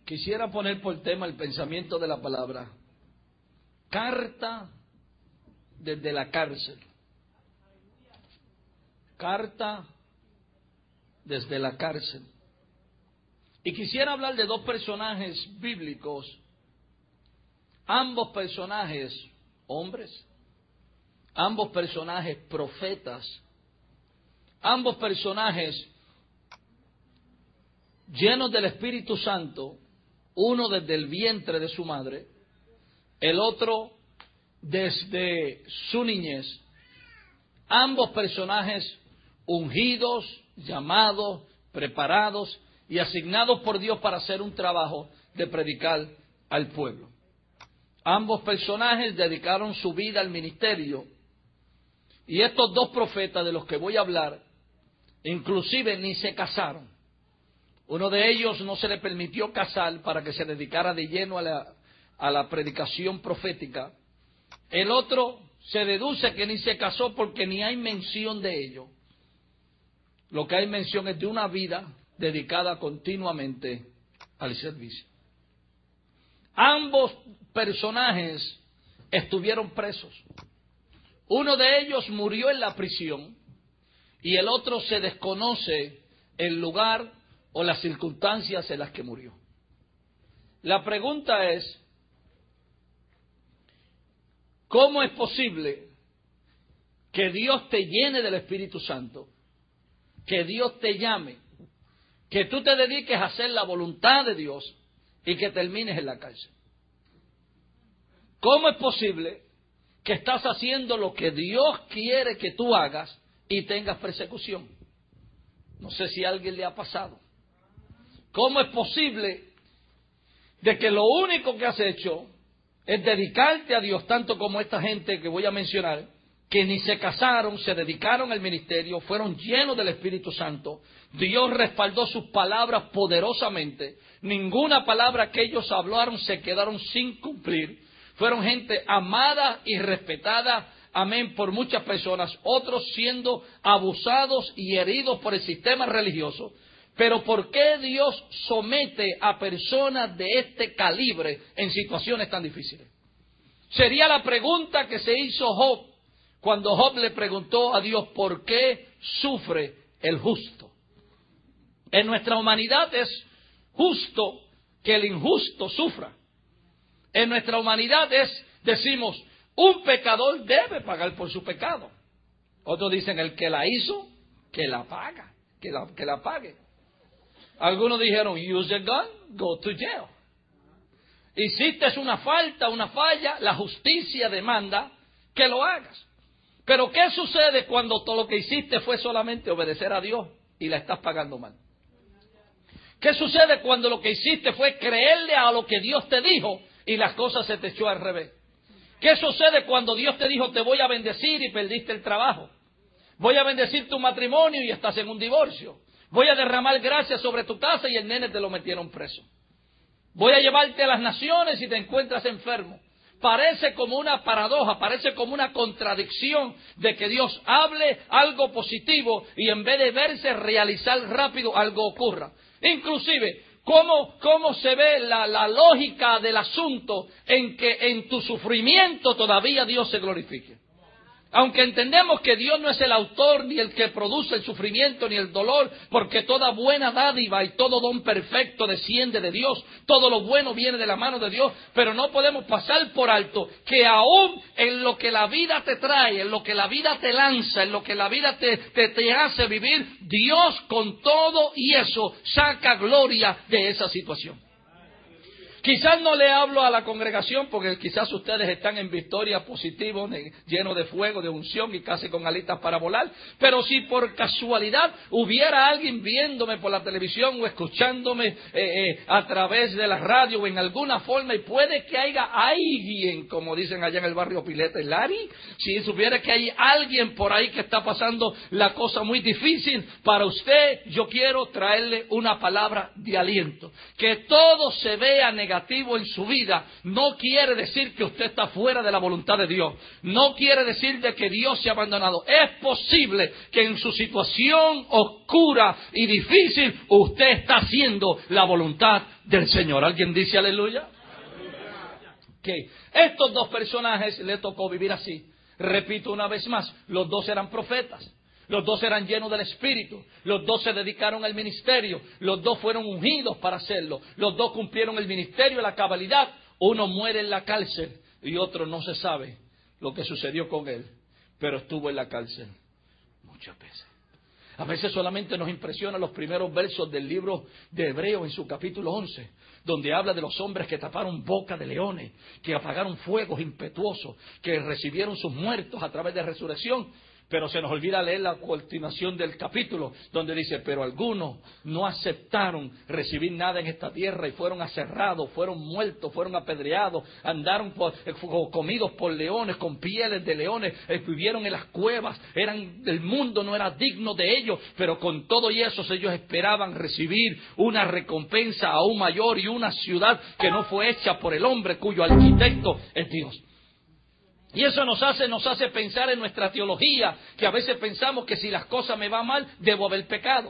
Quisiera poner por tema el pensamiento de la palabra. Carta desde la cárcel. Carta desde la cárcel. Y quisiera hablar de dos personajes bíblicos, ambos personajes hombres, ambos personajes profetas, ambos personajes llenos del Espíritu Santo, uno desde el vientre de su madre, el otro desde su niñez. Ambos personajes ungidos, llamados, preparados y asignados por Dios para hacer un trabajo de predicar al pueblo. Ambos personajes dedicaron su vida al ministerio. Y estos dos profetas de los que voy a hablar, inclusive ni se casaron. Uno de ellos no se le permitió casar para que se dedicara de lleno a la predicación profética. El otro se deduce que ni se casó porque ni hay mención de ello. Lo que hay mención es de una vida dedicada continuamente al servicio. Ambos personajes estuvieron presos. Uno de ellos murió en la prisión y el otro se desconoce el lugar o las circunstancias en las que murió. La pregunta es, ¿cómo es posible que Dios te llene del Espíritu Santo, que Dios te llame, que tú te dediques a hacer la voluntad de Dios y que termines en la cárcel? ¿Cómo es posible que estás haciendo lo que Dios quiere que tú hagas y tengas persecución? No sé si a alguien le ha pasado. ¿Cómo es posible de que lo único que has hecho es dedicarte a Dios, tanto como esta gente que voy a mencionar, que ni se casaron, se dedicaron al ministerio, fueron llenos del Espíritu Santo? Dios respaldó sus palabras poderosamente. Ninguna palabra que ellos hablaron se quedaron sin cumplir. Fueron gente amada y respetada, amén, por muchas personas, otros siendo abusados y heridos por el sistema religioso. Pero ¿por qué Dios somete a personas de este calibre en situaciones tan difíciles? Sería la pregunta que se hizo Job cuando Job le preguntó a Dios ¿por qué sufre el justo? En nuestra humanidad es justo que el injusto sufra. En nuestra humanidad decimos, un pecador debe pagar por su pecado. Otros dicen, el que la hizo, que la paga, que la pague. Algunos dijeron, use a gun, go to jail. Hiciste una falta, una falla, la justicia demanda que lo hagas. Pero ¿qué sucede cuando todo lo que hiciste fue solamente obedecer a Dios y la estás pagando mal? ¿Qué sucede cuando lo que hiciste fue creerle a lo que Dios te dijo y las cosas se te echó al revés? ¿Qué sucede cuando Dios te dijo te voy a bendecir y perdiste el trabajo? Voy a bendecir tu matrimonio y estás en un divorcio. Voy a derramar gracia sobre tu casa y el nene te lo metieron preso. Voy a llevarte a las naciones y te encuentras enfermo. Parece como una paradoja, parece como una contradicción de que Dios hable algo positivo y en vez de verse realizar rápido algo ocurra. Inclusive, ¿cómo se ve la lógica del asunto en que en tu sufrimiento todavía Dios se glorifique? Aunque entendemos que Dios no es el autor ni el que produce el sufrimiento ni el dolor, porque toda buena dádiva y todo don perfecto desciende de Dios, todo lo bueno viene de la mano de Dios, pero no podemos pasar por alto que aún en lo que la vida te trae, en lo que la vida te lanza, en lo que la vida te hace vivir, Dios con todo y eso saca gloria de esa situación. Quizás no le hablo a la congregación porque quizás ustedes están en victoria positivo, lleno de fuego, de unción y casi con alitas para volar. Pero si por casualidad hubiera alguien viéndome por la televisión o escuchándome a través de la radio o en alguna forma, y puede que haya alguien, como dicen allá en el barrio Pileta, Lari, si supiera que hay alguien por ahí que está pasando la cosa muy difícil, para usted yo quiero traerle una palabra de aliento. Que todo se vea negativo negativo en su vida no quiere decir que usted está fuera de la voluntad de Dios. No quiere decir de que Dios se ha abandonado. Es posible que en su situación oscura y difícil usted está haciendo la voluntad del Señor. ¿Alguien dice aleluya? Que estos dos personajes le tocó vivir así. Repito una vez más, los dos eran profetas. Los dos eran llenos del Espíritu. Los dos se dedicaron al ministerio. Los dos fueron ungidos para hacerlo. Los dos cumplieron el ministerio a la cabalidad. Uno muere en la cárcel y otro no se sabe lo que sucedió con él. Pero estuvo en la cárcel muchas veces. A veces solamente nos impresionan los primeros versos del libro de Hebreos en su capítulo 11, donde habla de los hombres que taparon boca de leones, que apagaron fuegos impetuosos, que recibieron sus muertos a través de resurrección. Pero se nos olvida leer la continuación del capítulo, donde dice, pero algunos no aceptaron recibir nada en esta tierra y fueron aserrados, fueron muertos, fueron apedreados, andaron comidos por leones, con pieles de leones, vivieron en las cuevas, el mundo no era digno de ellos, pero con todo y eso ellos esperaban recibir una recompensa aún mayor y una ciudad que no fue hecha por el hombre cuyo arquitecto es Dios. Y eso nos hace pensar en nuestra teología, que a veces pensamos que si las cosas me van mal, debo haber pecado.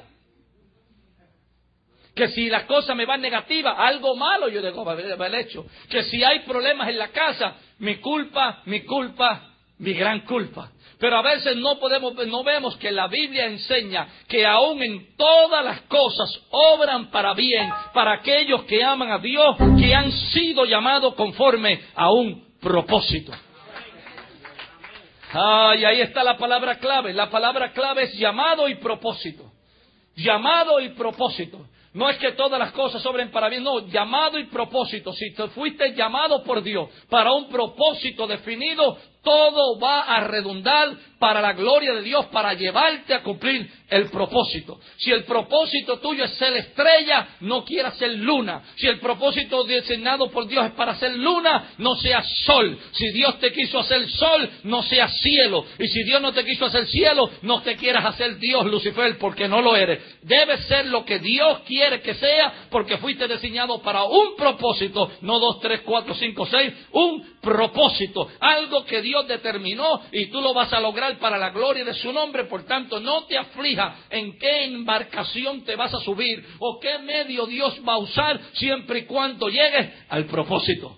Que si las cosas me van negativas, algo malo yo debo haber hecho. Que si hay problemas en la casa, mi culpa, mi gran culpa. Pero a veces no vemos que la Biblia enseña que aún en todas las cosas obran para bien, para aquellos que aman a Dios, que han sido llamados conforme a un propósito. Y ahí está la palabra clave. La palabra clave es llamado y propósito. Llamado y propósito. No es que todas las cosas obren para bien, no, llamado y propósito. Si te fuiste llamado por Dios para un propósito definido, todo va a redundar para la gloria de Dios, para llevarte a cumplir el propósito. Si el propósito tuyo es ser estrella, no quieras ser luna. Si el propósito designado por Dios es para ser luna, no seas sol. Si Dios te quiso hacer sol, no seas cielo. Y si Dios no te quiso hacer cielo, no te quieras hacer Dios, Lucifer, porque no lo eres. Debes ser lo que Dios quiere que sea, porque fuiste designado para un propósito, no 2, 3, 4, 5, 6, un propósito. Algo que Dios determinó y tú lo vas a lograr para la gloria de su nombre. Por tanto, no te aflijas en qué embarcación te vas a subir o qué medio Dios va a usar, siempre y cuando llegues al propósito.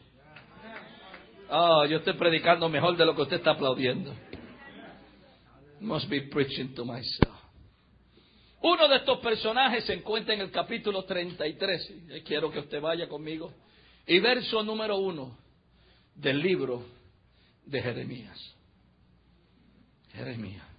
Yo estoy predicando mejor de lo que usted está aplaudiendo. Must be preaching to myself. Uno de estos personajes se encuentra en el capítulo 33. Quiero que usted vaya conmigo. Y verso número 1 del libro de Jeremías. Jeremías.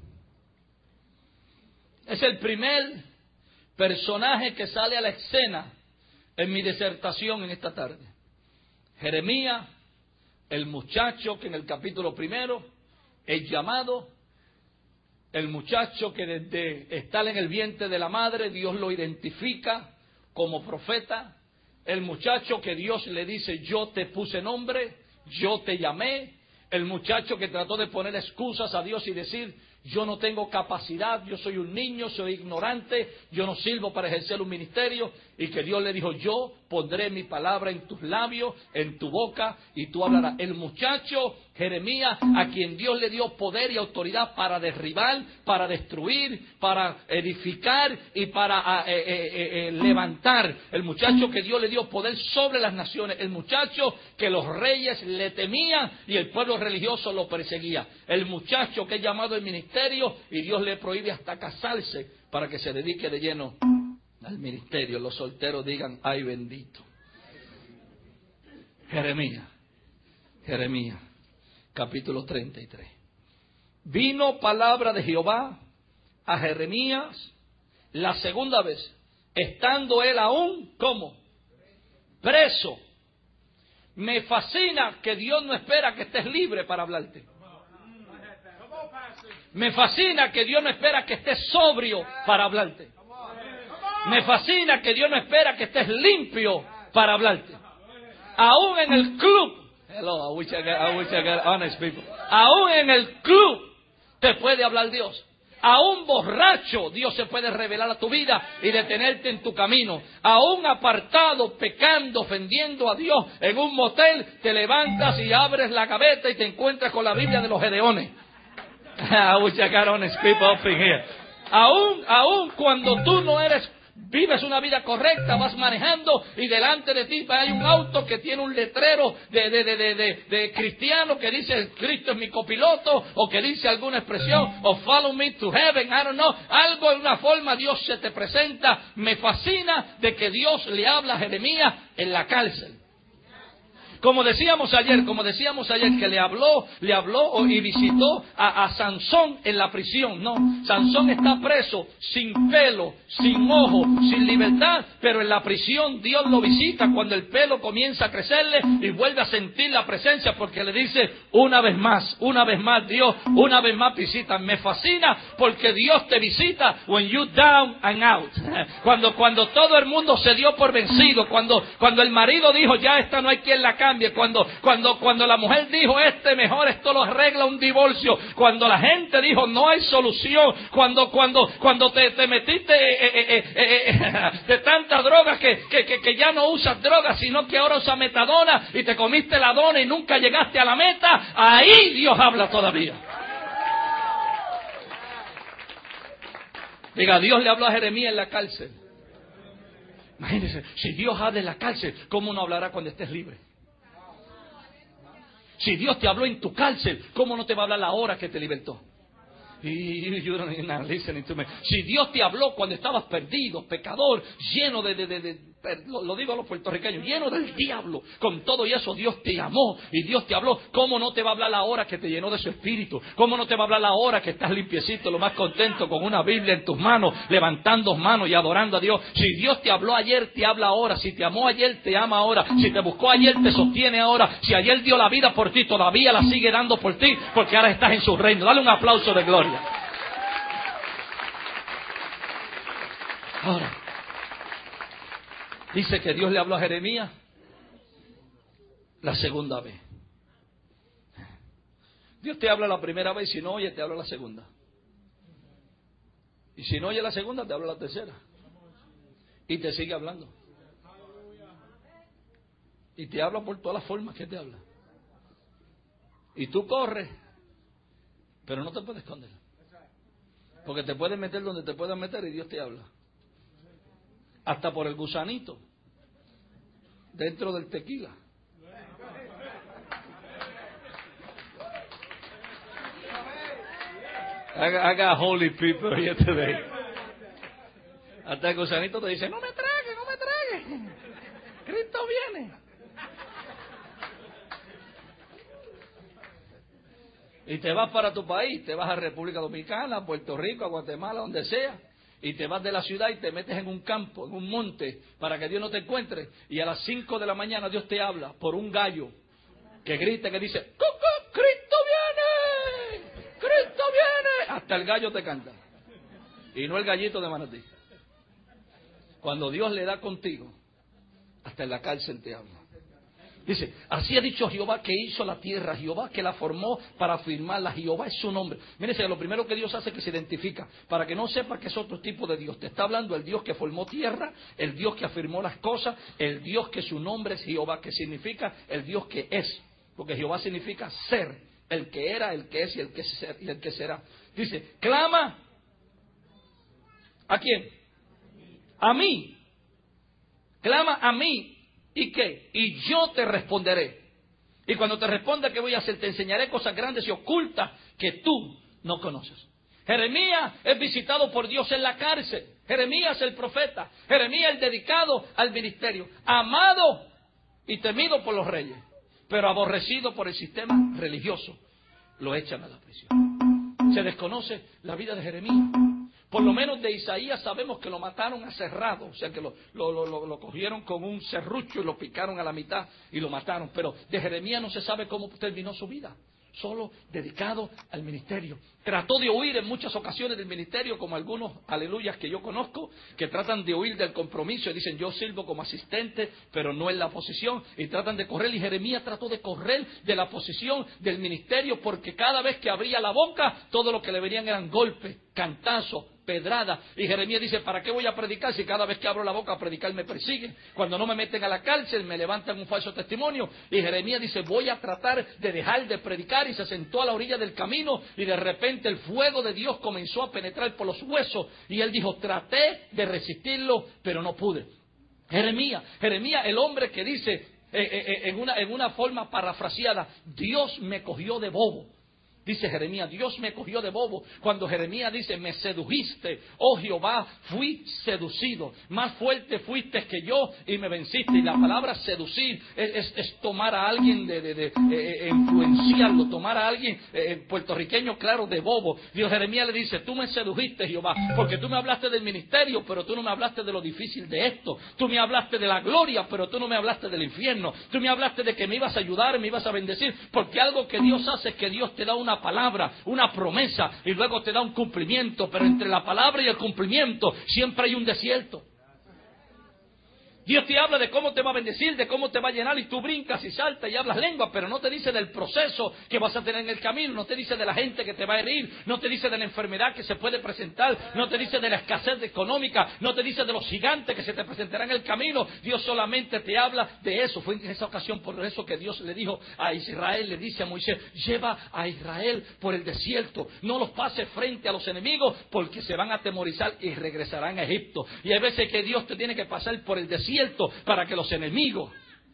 Es el primer personaje que sale a la escena en mi disertación en esta tarde. Jeremías, el muchacho que en el capítulo 1 es llamado, el muchacho que desde estar en el vientre de la madre Dios lo identifica como profeta, el muchacho que Dios le dice yo te puse nombre, yo te llamé, el muchacho que trató de poner excusas a Dios y decir yo no tengo capacidad, yo soy un niño, soy ignorante, yo no sirvo para ejercer un ministerio, y que Dios le dijo yo pondré mi palabra en tus labios, en tu boca, y tú hablarás. El muchacho Jeremías, a quien Dios le dio poder y autoridad para derribar, para destruir, para edificar y para levantar. El muchacho que Dios le dio poder sobre las naciones. El muchacho que los reyes le temían y el pueblo religioso lo perseguía. El muchacho que es llamado al ministerio y Dios le prohíbe hasta casarse para que se dedique de lleno al ministerio. Los solteros digan, ay bendito. Jeremías, capítulo 33. Vino palabra de Jehová a Jeremías la segunda vez, estando él aún, ¿cómo? Preso. Me fascina que Dios no espera que estés libre para hablarte. Me fascina que Dios no espera que estés sobrio para hablarte. Me fascina que Dios no espera que estés limpio para hablarte. Aún en el club, hello, I wish I got honest people. Aún en el club te puede hablar Dios. A un borracho Dios se puede revelar a tu vida y detenerte en tu camino. A un apartado, pecando, ofendiendo a Dios en un motel, te levantas y abres la gaveta y te encuentras con la Biblia de los Gedeones. Aún cuando tú no vives una vida correcta, vas manejando y delante de ti hay un auto que tiene un letrero de cristiano que dice Cristo es mi copiloto, o que dice alguna expresión, o follow me to heaven, I don't know, algo en una forma Dios se te presenta. Me fascina de que Dios le habla a Jeremías en la cárcel. Como decíamos ayer que le habló y visitó a Sansón en la prisión. No, Sansón está preso, sin pelo, sin ojo, sin libertad, pero en la prisión Dios lo visita cuando el pelo comienza a crecerle y vuelve a sentir la presencia, porque le dice una vez más, Dios, una vez más visita. Me fascina porque Dios te visita when you down and out. Cuando todo el mundo se dio por vencido, cuando el marido dijo ya esta no hay quien la cambie, cuando la mujer dijo mejor esto lo arregla un divorcio, cuando la gente dijo no hay solución, cuando te metiste de tanta droga que ya no usas droga, sino que ahora usas metadona y te comiste la dona y nunca llegaste a la meta, ahí Dios habla todavía. Diga, Dios le habló a Jeremías en la cárcel. Imagínense, si Dios habla en la cárcel, ¿cómo no hablará cuando estés libre? Si Dios te habló en tu cárcel, ¿cómo no te va a hablar la hora que te libertó? You don't not listening to me. Si Dios te habló cuando estabas perdido, pecador, lleno lo digo a los puertorriqueños, lleno del diablo, con todo y eso Dios te amó y Dios te habló, ¿cómo no te va a hablar la hora que te llenó de su espíritu? ¿Cómo no te va a hablar la hora que estás limpiecito, lo más contento, con una Biblia en tus manos, levantando manos y adorando a Dios? Si Dios te habló ayer, te habla ahora. Si te amó ayer, te ama ahora. Si te buscó ayer, te sostiene ahora. Si ayer dio la vida por ti, todavía la sigue dando por ti, porque ahora estás en su reino. Dale un aplauso de gloria. Ahora, dice que Dios le habló a Jeremías la segunda vez. Dios te habla la primera vez y si no oye, te habla la segunda. Y si no oye la segunda, te habla la tercera. Y te sigue hablando. Y te habla por todas las formas que te habla. Y tú corres, pero no te puedes esconder. Porque te puedes meter donde te puedas meter y Dios te habla. Hasta por el gusanito dentro del tequila. I got holy people here today. Hasta el gusanito te dice, no me tragues. Cristo viene. Y te vas para tu país, te vas a República Dominicana, a Puerto Rico, a Guatemala, donde sea. Y te vas de la ciudad y te metes en un campo, en un monte, para que Dios no te encuentre. Y a las 5 de la mañana Dios te habla por un gallo que grita, que dice, ¡Cucú, Cristo viene! ¡Cristo viene! Hasta el gallo te canta. Y no el gallito de Manatí. Cuando Dios le da contigo, hasta en la cárcel te habla. Dice, así ha dicho Jehová que hizo la tierra, Jehová que la formó para afirmarla, Jehová es su nombre. Mírense, lo primero que Dios hace es que se identifica, para que no sepa que es otro tipo de Dios. Te está hablando el Dios que formó tierra, el Dios que afirmó las cosas, el Dios que su nombre es Jehová, que significa el Dios que es, porque Jehová significa ser, el que era, el que es y el que será. Dice, clama, ¿a quién? A mí. Clama a mí. ¿Y qué? Y yo te responderé. Y cuando te responda, ¿qué voy a hacer? Te enseñaré cosas grandes y ocultas que tú no conoces. Jeremías es visitado por Dios en la cárcel. Jeremías el profeta. Jeremías el dedicado al ministerio. Amado y temido por los reyes, pero aborrecido por el sistema religioso. Lo echan a la prisión. Se desconoce la vida de Jeremías. Por lo menos de Isaías sabemos que lo mataron aserrado, o sea que lo cogieron con un serrucho y lo picaron a la mitad y lo mataron. Pero de Jeremías no se sabe cómo terminó su vida, solo dedicado al ministerio. Trató de huir en muchas ocasiones del ministerio, como algunos aleluyas que yo conozco, que tratan de huir del compromiso y dicen yo sirvo como asistente, pero no en la posición, y tratan de correr. Y Jeremías trató de correr de la posición del ministerio, porque cada vez que abría la boca, todo lo que le venían eran golpes, cantazos, pedradas. Y Jeremías dice, ¿para qué voy a predicar si cada vez que abro la boca a predicar me persiguen? Cuando no me meten a la cárcel me levantan un falso testimonio. Y Jeremías dice, voy a tratar de dejar de predicar, y se sentó a la orilla del camino, y de repente el fuego de Dios comenzó a penetrar por los huesos, y él dijo, traté de resistirlo, pero no pude. Jeremías, el hombre que dice en una forma parafraseada, Dios me cogió de bobo. Dice Jeremías, Dios me cogió de bobo. Cuando Jeremías dice, me sedujiste, oh Jehová, fui seducido. Más fuerte fuiste que yo y me venciste. Y la palabra seducir es tomar a alguien, influenciarlo, tomar a alguien puertorriqueño, claro, de bobo. Dios, Jeremías le dice, tú me sedujiste, Jehová, porque tú me hablaste del ministerio, pero tú no me hablaste de lo difícil de esto. Tú me hablaste de la gloria, pero tú no me hablaste del infierno. Tú me hablaste de que me ibas a ayudar, me ibas a bendecir, porque algo que Dios hace es que Dios te da una palabra, una promesa, y luego te da un cumplimiento, pero entre la palabra y el cumplimiento siempre hay un desierto. Dios te habla de cómo te va a bendecir, de cómo te va a llenar, y tú brincas y saltas y hablas lengua, pero no te dice del proceso que vas a tener en el camino, no te dice de la gente que te va a herir, no te dice de la enfermedad que se puede presentar, no te dice de la escasez económica, no te dice de los gigantes que se te presentarán en el camino. Dios solamente te habla de eso. Fue en esa ocasión por eso que Dios le dijo a Israel, le dice a Moisés, lleva a Israel por el desierto, no los pases frente a los enemigos, porque se van a atemorizar y regresarán a Egipto. Y hay veces que Dios te tiene que pasar por el desierto para que los enemigos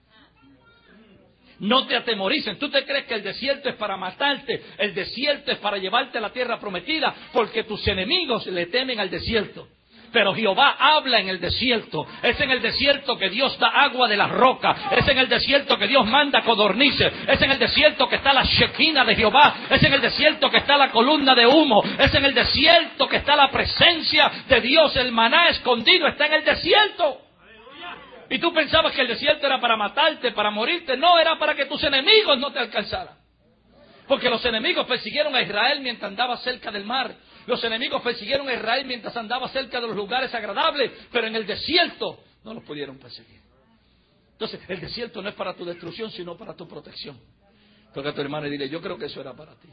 no te atemoricen. Tú te crees que el desierto es para matarte, el desierto es para llevarte a la tierra prometida, porque tus enemigos le temen al desierto. Pero Jehová habla en el desierto. Es en el desierto que Dios da agua de la roca. Es en el desierto que Dios manda codornices. Es en el desierto que está la Shekinah de Jehová. Es en el desierto que está la columna de humo. Es en el desierto que está la presencia de Dios. El maná escondido está en el desierto. Y tú pensabas que el desierto era para matarte, para morirte. No, era para que tus enemigos no te alcanzaran. Porque los enemigos persiguieron a Israel mientras andaba cerca del mar. Los enemigos persiguieron a Israel mientras andaba cerca de los lugares agradables. Pero en el desierto no los pudieron perseguir. Entonces, el desierto no es para tu destrucción, sino para tu protección. Toca a tu hermano y dile, yo creo que eso era para ti.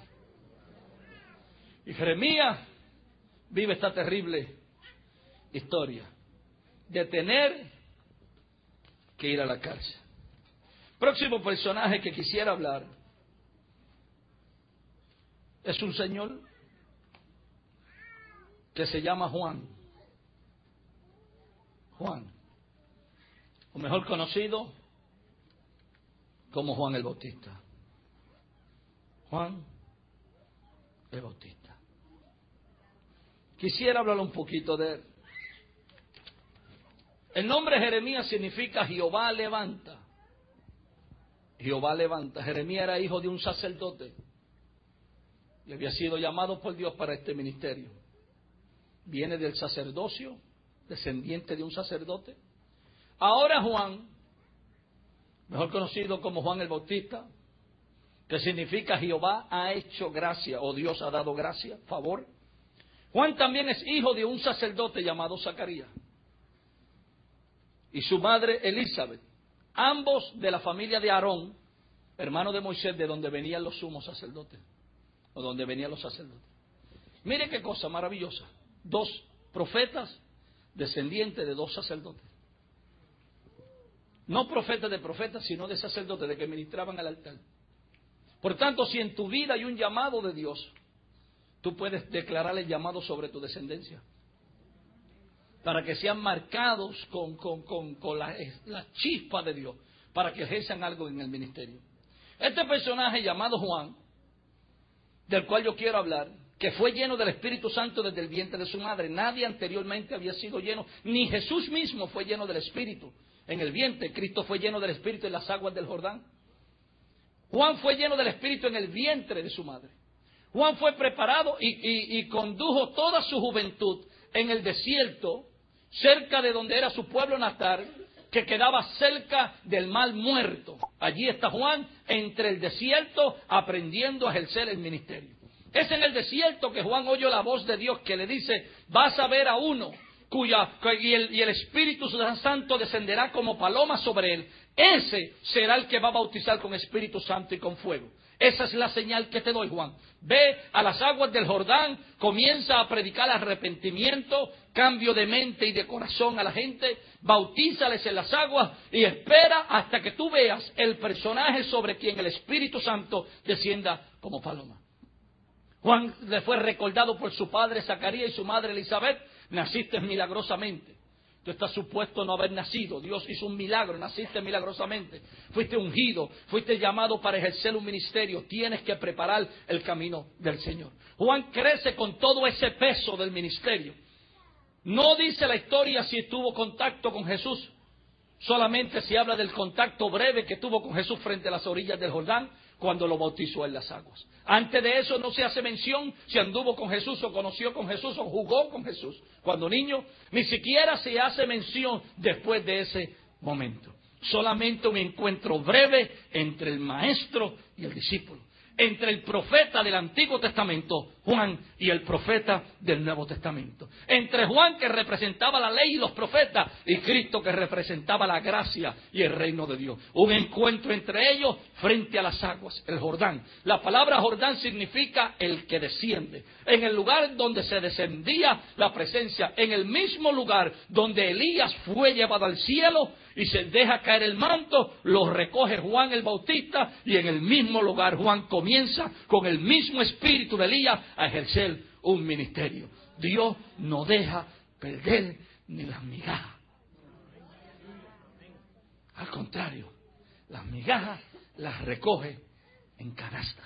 Y Jeremías vive esta terrible historia de tener que ir a la cárcel. Próximo personaje que quisiera hablar es un señor que se llama Juan. Juan, o mejor conocido como Juan el Bautista. Juan el Bautista. Quisiera hablar un poquito de él. El nombre Jeremías significa Jehová levanta. Jehová levanta. Jeremías era hijo de un sacerdote y había sido llamado por Dios para este ministerio. Viene del sacerdocio, descendiente de un sacerdote. Ahora Juan, mejor conocido como Juan el Bautista, que significa Jehová ha hecho gracia, o Dios ha dado gracia, favor. Juan también es hijo de un sacerdote llamado Zacarías y su madre Elizabeth, ambos de la familia de Aarón, hermano de Moisés, de donde venían los sumos sacerdotes, o donde venían los sacerdotes. Mire qué cosa maravillosa, 2 profetas descendientes de 2 sacerdotes. No profetas de profetas, sino de sacerdotes, de que ministraban al altar. Por tanto, si en tu vida hay un llamado de Dios, tú puedes declarar el llamado sobre tu descendencia, para que sean marcados con la chispa de Dios, para que ejerzan algo en el ministerio. Este personaje llamado Juan, del cual yo quiero hablar, que fue lleno del Espíritu Santo desde el vientre de su madre. Nadie anteriormente había sido lleno, ni Jesús mismo fue lleno del Espíritu en el vientre. Cristo fue lleno del Espíritu en las aguas del Jordán. Juan fue lleno del Espíritu en el vientre de su madre. Juan fue preparado y condujo toda su juventud en el desierto, cerca de donde era su pueblo natal, que quedaba cerca del mar Muerto. Allí está Juan, entre el desierto, aprendiendo a ejercer el ministerio. Es en el desierto que Juan oyó la voz de Dios que le dice, vas a ver a uno y el Espíritu Santo descenderá como paloma sobre él. Ese será el que va a bautizar con Espíritu Santo y con fuego. Esa es la señal que te doy, Juan. Ve a las aguas del Jordán, comienza a predicar arrepentimiento, cambio de mente y de corazón a la gente, bautízales en las aguas y espera hasta que tú veas el personaje sobre quien el Espíritu Santo descienda como paloma. Juan le fue recordado por su padre Zacarías y su madre Elizabeth: naciste milagrosamente. Tú estás supuesto no haber nacido. Dios hizo un milagro, naciste milagrosamente. Fuiste ungido, fuiste llamado para ejercer un ministerio. Tienes que preparar el camino del Señor. Juan crece con todo ese peso del ministerio. No dice la historia si tuvo contacto con Jesús. Solamente se habla del contacto breve que tuvo con Jesús frente a las orillas del Jordán, cuando lo bautizó en las aguas. Antes de eso no se hace mención si anduvo con Jesús o conoció con Jesús o jugó con Jesús cuando niño. Ni siquiera se hace mención después de ese momento. Solamente un encuentro breve entre el maestro y el discípulo. Entre el profeta del Antiguo Testamento, Juan, y el profeta del Nuevo Testamento. Entre Juan, que representaba la ley y los profetas, y Cristo, que representaba la gracia y el reino de Dios. Un encuentro entre ellos frente a las aguas, el Jordán. La palabra Jordán significa el que desciende. En el lugar donde se descendía la presencia, en el mismo lugar donde Elías fue llevado al cielo y se deja caer el manto, lo recoge Juan el Bautista, y en el mismo lugar Juan comienza con el mismo espíritu de Elías a ejercer un ministerio. Dios no deja perder ni las migajas. Al contrario, las migajas las recoge en canastas.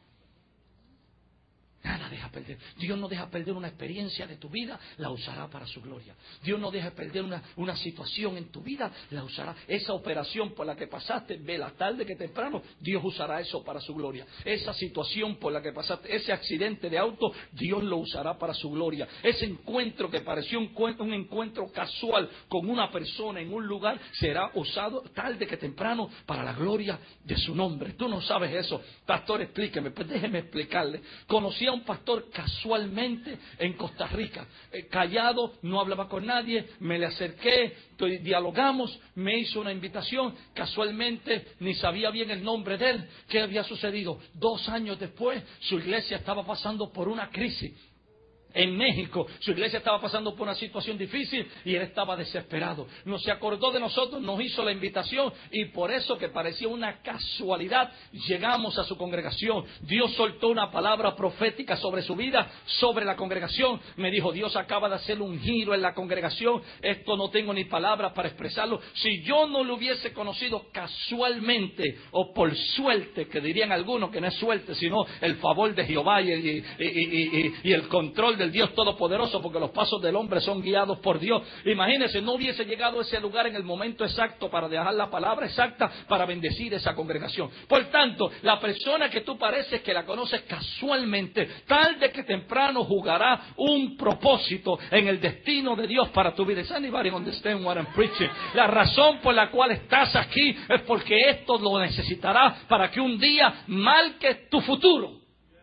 Nada deja perder. Dios no deja perder una experiencia de tu vida, la usará para su gloria. Dios no deja perder una situación en tu vida, la usará. Esa operación por la que pasaste, vela tarde que temprano, Dios usará eso para su gloria. Esa situación por la que pasaste, ese accidente de auto, Dios lo usará para su gloria. Ese encuentro que pareció un encuentro casual con una persona en un lugar, será usado tarde que temprano para la gloria de su nombre. Tú no sabes eso. Pastor, explíqueme. Pues déjeme explicarle. Conocí a un pastor casualmente en Costa Rica, callado, no hablaba con nadie, me le acerqué, dialogamos, me hizo una invitación, casualmente ni sabía bien el nombre de él. ¿Qué había sucedido? 2 años después, su iglesia estaba pasando por una crisis. En México, su iglesia estaba pasando por una situación difícil y él estaba desesperado. No se acordó de nosotros, nos hizo la invitación, y por eso, que parecía una casualidad, llegamos a su congregación. Dios soltó una palabra profética sobre su vida, sobre la congregación. Me dijo: Dios acaba de hacer un giro en la congregación. Esto no tengo ni palabras para expresarlo. Si yo no lo hubiese conocido casualmente o por suerte, que dirían algunos que no es suerte, sino el favor de Jehová y el control del Dios Todopoderoso, porque los pasos del hombre son guiados por Dios. Imagínense, no hubiese llegado a ese lugar en el momento exacto para dejar la palabra exacta para bendecir esa congregación. Por tanto, la persona que tú pareces que la conoces casualmente, tarde que temprano jugará un propósito en el destino de Dios para tu vida. ¿Does anybody understand what I'm preaching? La razón por la cual estás aquí es porque esto lo necesitará para que un día marque tu futuro.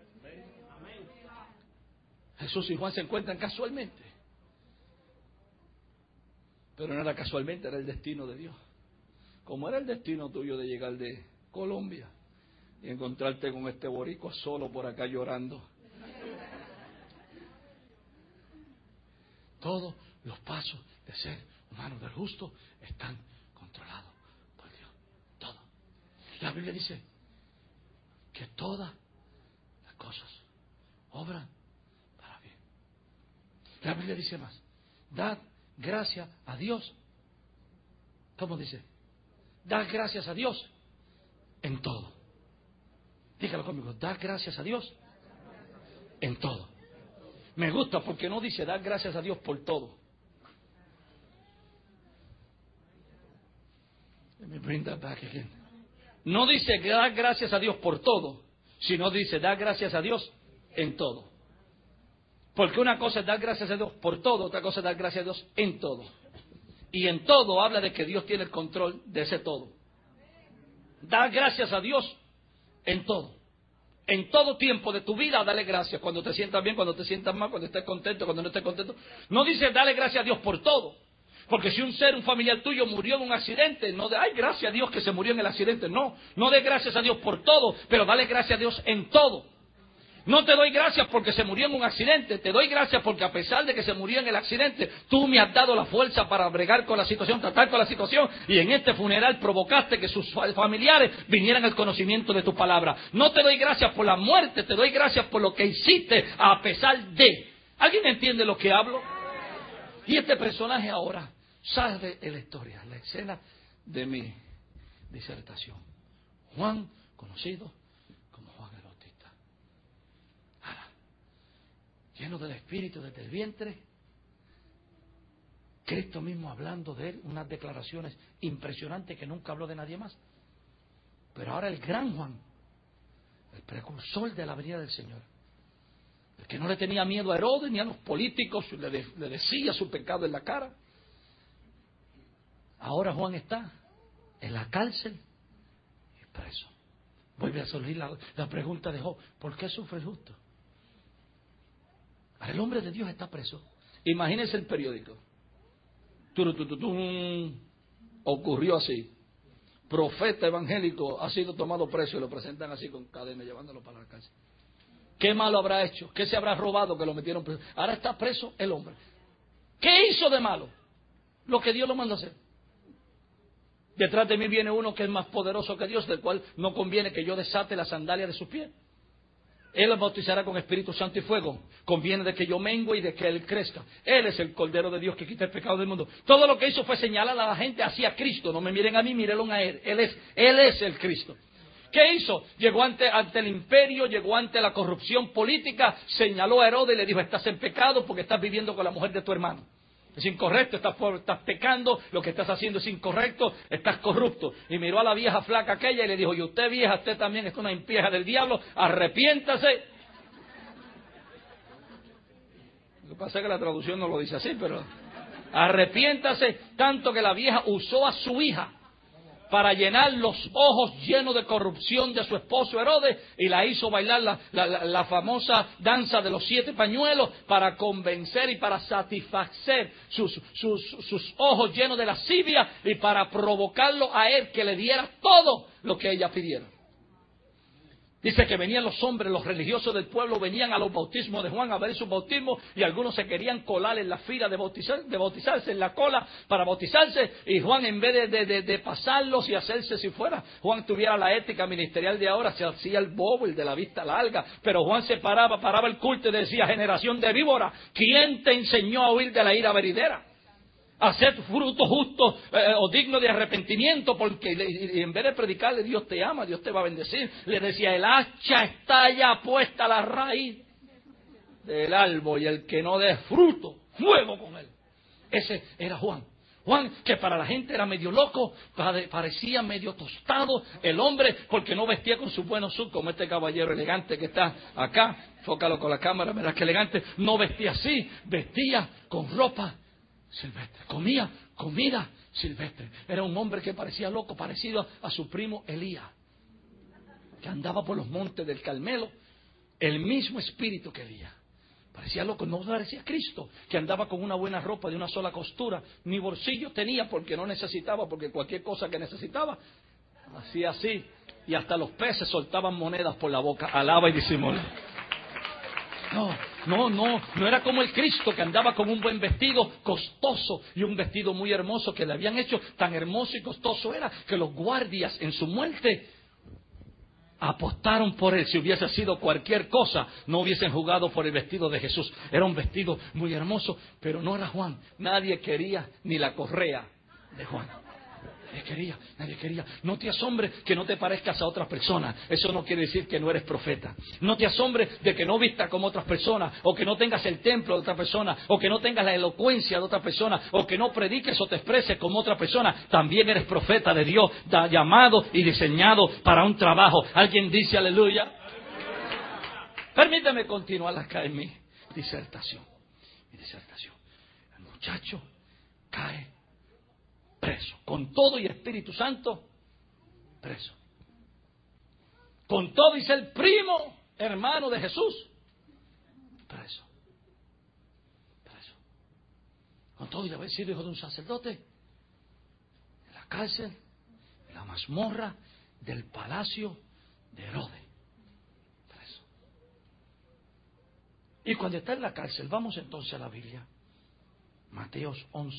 Jesús y Juan se encuentran casualmente. Pero no era casualmente, era el destino de Dios. Como era el destino tuyo de llegar de Colombia y encontrarte con este boricua solo por acá llorando. Todos los pasos de ser humano del justo están controlados por Dios. Todo. La Biblia dice que todas las cosas obran. La Biblia dice más: dad gracias a Dios. ¿Cómo dice? Dad gracias a Dios en todo. Dígalo conmigo: dad gracias a Dios en todo. Me gusta porque no dice dad gracias a Dios por todo. Let me bring that back again. No dice dad gracias a Dios por todo, sino dice dad gracias a Dios en todo. Porque una cosa es dar gracias a Dios por todo, otra cosa es dar gracias a Dios en todo. Y en todo habla de que Dios tiene el control de ese todo. Dar gracias a Dios en todo. En todo tiempo de tu vida, dale gracias. Cuando te sientas bien, cuando te sientas mal, cuando estés contento, cuando no estés contento. No dice dale gracias a Dios por todo. Porque si un familiar tuyo murió en un accidente, no de, ay, gracias a Dios que se murió en el accidente. No, no de gracias a Dios por todo, pero dale gracias a Dios en todo. No te doy gracias porque se murió en un accidente, te doy gracias porque a pesar de que se murió en el accidente, tú me has dado la fuerza para bregar con la situación, tratar con la situación, y en este funeral provocaste que sus familiares vinieran al conocimiento de tu palabra. No te doy gracias por la muerte, te doy gracias por lo que hiciste a pesar de. ¿Alguien entiende lo que hablo? Y este personaje ahora sale de la historia, la escena de mi disertación. Juan, conocido como Juan el Bautista. Ahora, lleno del Espíritu desde el vientre, Cristo mismo hablando de él, unas declaraciones impresionantes que nunca habló de nadie más. Pero ahora el gran Juan, el precursor de la venida del Señor, el que no le tenía miedo a Herodes ni a los políticos, le decía su pecado en la cara. Ahora Juan está en la cárcel y preso. Vuelve a surgir la pregunta de Job: ¿por qué sufre el justo? Ahora el hombre de Dios está preso. Imagínense el periódico. Ocurrió así. Profeta evangélico ha sido tomado preso, y lo presentan así con cadena, llevándolo para la cárcel. ¿Qué malo habrá hecho? ¿Qué se habrá robado que lo metieron preso? Ahora está preso el hombre. ¿Qué hizo de malo? Lo que Dios lo mandó a hacer. Detrás de mí viene uno que es más poderoso que Dios, del cual no conviene que yo desate la sandalia de sus pies. Él los bautizará con Espíritu Santo y fuego. Conviene de que yo mengue y de que Él crezca. Él es el Cordero de Dios que quita el pecado del mundo. Todo lo que hizo fue señalar a la gente hacia Cristo. No me miren a mí, mírenlo a Él. Él es el Cristo. ¿Qué hizo? Llegó ante el imperio, llegó ante la corrupción política, señaló a Herodes y le dijo: estás en pecado porque estás viviendo con la mujer de tu hermano. Es incorrecto, estás pecando, lo que estás haciendo es incorrecto, estás corrupto. Y miró a la vieja flaca aquella y le dijo: y usted vieja, usted también es una impieja del diablo, arrepiéntase. Lo que pasa es que la traducción no lo dice así, pero arrepiéntase, tanto que la vieja usó a su hija para llenar los ojos llenos de corrupción de su esposo Herodes, y la hizo bailar la famosa danza de los 7 pañuelos para convencer y para satisfacer sus ojos llenos de lascivia, y para provocarlo a él que le diera todo lo que ella pidiera. Dice que venían los hombres, los religiosos del pueblo, venían a los bautismos de Juan a ver su bautismo, y algunos se querían colar en la fila de bautizarse, en la cola para bautizarse, y Juan, en vez de pasarlos y hacerse, si fuera Juan tuviera la ética ministerial de ahora, se hacía el bobo, el de la vista larga, pero Juan se paraba el culto y decía: generación de víbora, ¿quién te enseñó a huir de la ira venidera? Hacer frutos justos o dignos de arrepentimiento, porque en vez de predicarle Dios te ama, Dios te va a bendecir, le decía: el hacha está ya puesta a la raíz del árbol, y el que no dé fruto, fuego con él. Ese era Juan. Juan, que para la gente era medio loco, parecía medio tostado el hombre, porque no vestía con su buen azul, como este caballero elegante que está acá. Fócalo con la cámara, verás que elegante. No vestía así, vestía con ropa silvestre, comía comida silvestre. Era un hombre que parecía loco, parecido a su primo Elías, que andaba por los montes del Carmelo, el mismo espíritu que Elías. Parecía loco, no parecía Cristo, que andaba con una buena ropa de una sola costura, ni bolsillo tenía porque no necesitaba, porque cualquier cosa que necesitaba, hacía así, y hasta los peces soltaban monedas por la boca. Alaba y disimula. No era como el Cristo, que andaba con un buen vestido costoso y un vestido muy hermoso que le habían hecho. Tan hermoso y costoso era que los guardias en su muerte apostaron por él. Si hubiese sido cualquier cosa, no hubiesen jugado por el vestido de Jesús. Era un vestido muy hermoso, pero no era Juan. Nadie quería ni la correa de Juan. Nadie quería. No te asombres que no te parezcas a otras personas. Eso no quiere decir que no eres profeta. No te asombres de que no vistas como otras personas, o que no tengas el templo de otra persona, o que no tengas la elocuencia de otra persona, o que no prediques o te expreses como otra persona. También eres profeta de Dios, llamado y diseñado para un trabajo. ¿Alguien dice aleluya? Permítame continuar acá en mi disertación. El muchacho cae preso, con todo y Espíritu Santo, preso. con todo y ser primo hermano de Jesús, preso. Con todo y haber sido hijo de un sacerdote, en la cárcel, en la mazmorra del palacio de Herodes. Preso. Y cuando está en la cárcel, vamos entonces a la Biblia. Mateos 11.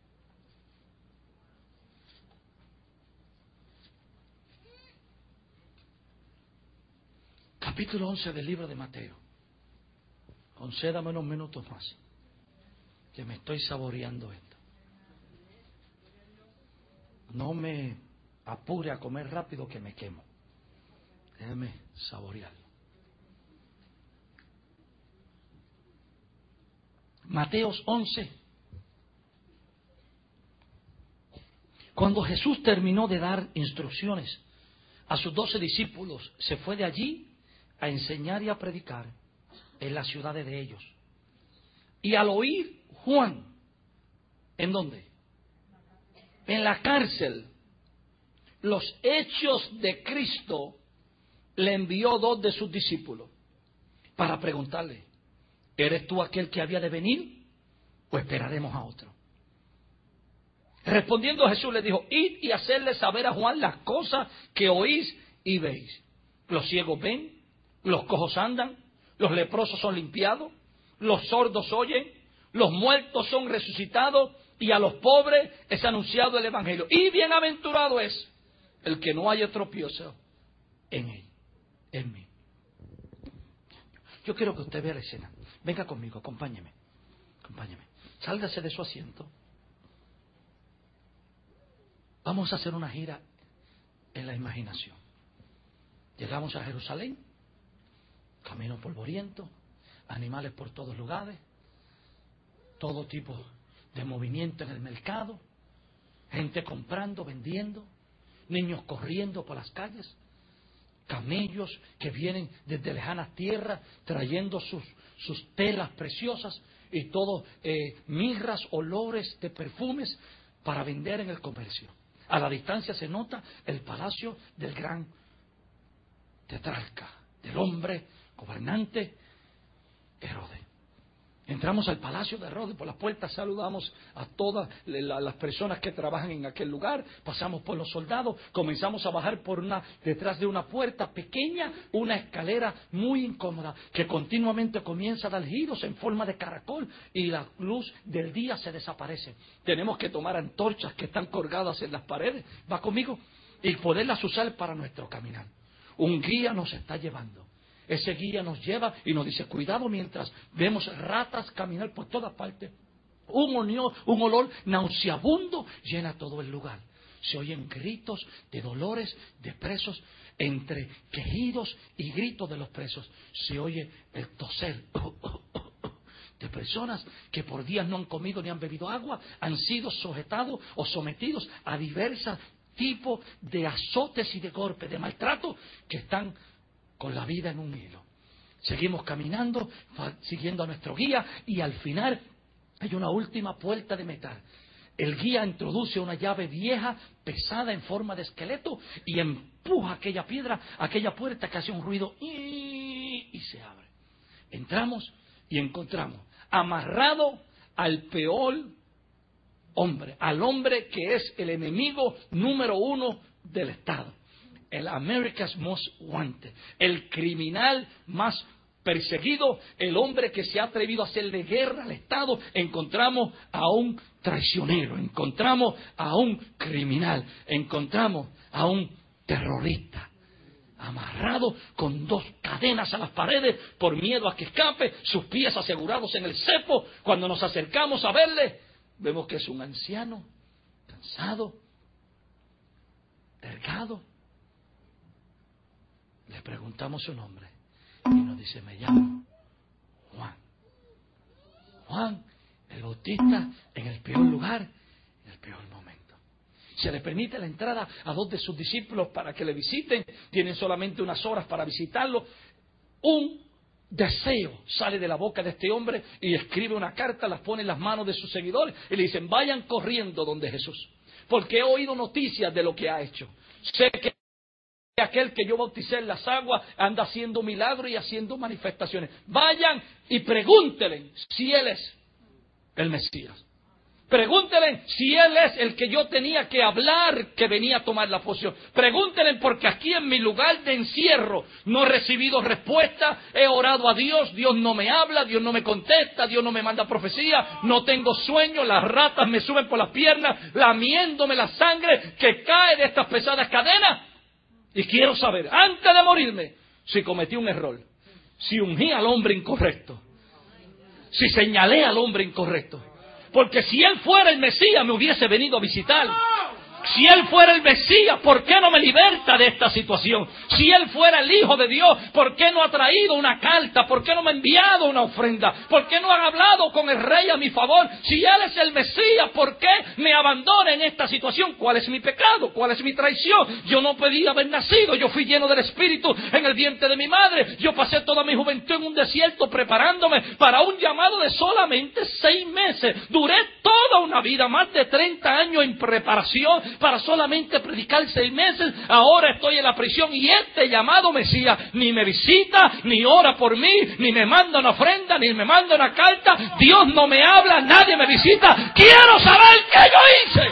Capítulo 11 del libro de Mateo. Concédame unos minutos más, que me estoy saboreando esto. No me apure a comer rápido, que me quemo. Déjeme saborearlo. Mateos 11. Cuando Jesús terminó de dar instrucciones a sus 12 discípulos, se fue de allí a enseñar y a predicar en las ciudades de ellos. Y al oír Juan, ¿en dónde? En la cárcel, los hechos de Cristo, le envió 2 de sus discípulos para preguntarle: ¿eres tú aquel que había de venir o esperaremos a otro? Respondiendo Jesús les dijo: id y hacerle saber a Juan las cosas que oís y veis. Los ciegos ven, los cojos andan, los leprosos son limpiados, los sordos oyen, los muertos son resucitados, y a los pobres es anunciado el Evangelio. Y bienaventurado es el que no haya tropiezo en él, en mí. Yo quiero que usted vea la escena. Venga conmigo, acompáñeme. Sálgase de su asiento. Vamos a hacer una gira en la imaginación. Llegamos a Jerusalén, camino polvoriento, animales por todos lugares, todo tipo de movimiento en el mercado, gente comprando, vendiendo, niños corriendo por las calles, camellos que vienen desde lejanas tierras trayendo sus telas preciosas y todo mirras, olores de perfumes para vender en el comercio. A la distancia se nota el palacio del gran tetrarca, del hombre gobernante Herodes. Entramos al palacio de Herodes, por las puertas saludamos a todas las personas que trabajan en aquel lugar, pasamos por los soldados, comenzamos a bajar detrás de una puerta pequeña, una escalera muy incómoda, que continuamente comienza a dar giros en forma de caracol y la luz del día se desaparece. Tenemos que tomar antorchas que están colgadas en las paredes, va conmigo, y poderlas usar para nuestro caminar. Un guía nos está llevando. Ese guía nos lleva y nos dice: cuidado, mientras vemos ratas caminar por todas partes. Un olor nauseabundo llena todo el lugar. Se oyen gritos de dolores de presos. Entre quejidos y gritos de los presos se oye el toser de personas que por días no han comido ni han bebido agua, han sido sujetados o sometidos a diversos tipos de azotes y de golpes, de maltrato, que están con la vida en un hilo. Seguimos caminando, siguiendo a nuestro guía, y al final hay una última puerta de metal. El guía introduce una llave vieja, pesada en forma de esqueleto, y empuja aquella piedra, aquella puerta que hace un ruido y se abre. Entramos y encontramos amarrado al peor hombre, al hombre que es el enemigo número 1 del Estado. El America's Most Wanted, el criminal más perseguido, el hombre que se ha atrevido a hacerle guerra al Estado. Encontramos a un traicionero, encontramos a un criminal, encontramos a un terrorista, amarrado con 2 cadenas a las paredes por miedo a que escape, sus pies asegurados en el cepo. Cuando nos acercamos a verle, vemos que es un anciano, cansado, delgado. Le preguntamos su nombre y nos dice: me llamo Juan. Juan el Bautista, en el peor lugar, en el peor momento. Se le permite la entrada a 2 de sus discípulos para que le visiten. Tienen solamente unas horas para visitarlo. Un deseo sale de la boca de este hombre y escribe una carta, las pone en las manos de sus seguidores y le dicen: vayan corriendo donde Jesús, porque he oído noticias de lo que ha hecho. Sé que aquel que yo bauticé en las aguas anda haciendo milagros y haciendo manifestaciones. Vayan y pregúntenle si Él es el Mesías. Pregúntenle si Él es el que yo tenía que hablar, que venía a tomar la posición. Pregúntenle, porque aquí en mi lugar de encierro no he recibido respuesta. He orado a Dios, Dios no me habla, Dios no me contesta, Dios no me manda profecía, no tengo sueño, las ratas me suben por las piernas, lamiéndome la sangre que cae de estas pesadas cadenas. Y quiero saber, antes de morirme, si cometí un error, si ungí al hombre incorrecto, si señalé al hombre incorrecto. Porque si Él fuera el Mesías, me hubiese venido a visitar. Si Él fuera el Mesías, ¿por qué no me liberta de esta situación? Si Él fuera el Hijo de Dios, ¿por qué no ha traído una carta? ¿Por qué no me ha enviado una ofrenda? ¿Por qué no han hablado con el Rey a mi favor? Si Él es el Mesías, ¿por qué me abandona en esta situación? ¿Cuál es mi pecado? ¿Cuál es mi traición? Yo no pedí haber nacido. Yo fui lleno del Espíritu en el vientre de mi madre. Yo pasé toda mi juventud en un desierto preparándome para un llamado de solamente 6 meses. Duré toda una vida, más de 30 años en preparación para solamente predicar 6 meses. Ahora estoy en la prisión y este llamado Mesías ni me visita, ni ora por mí, ni me manda una ofrenda, ni me manda una carta. Dios no me habla, nadie me visita. Quiero saber qué yo hice.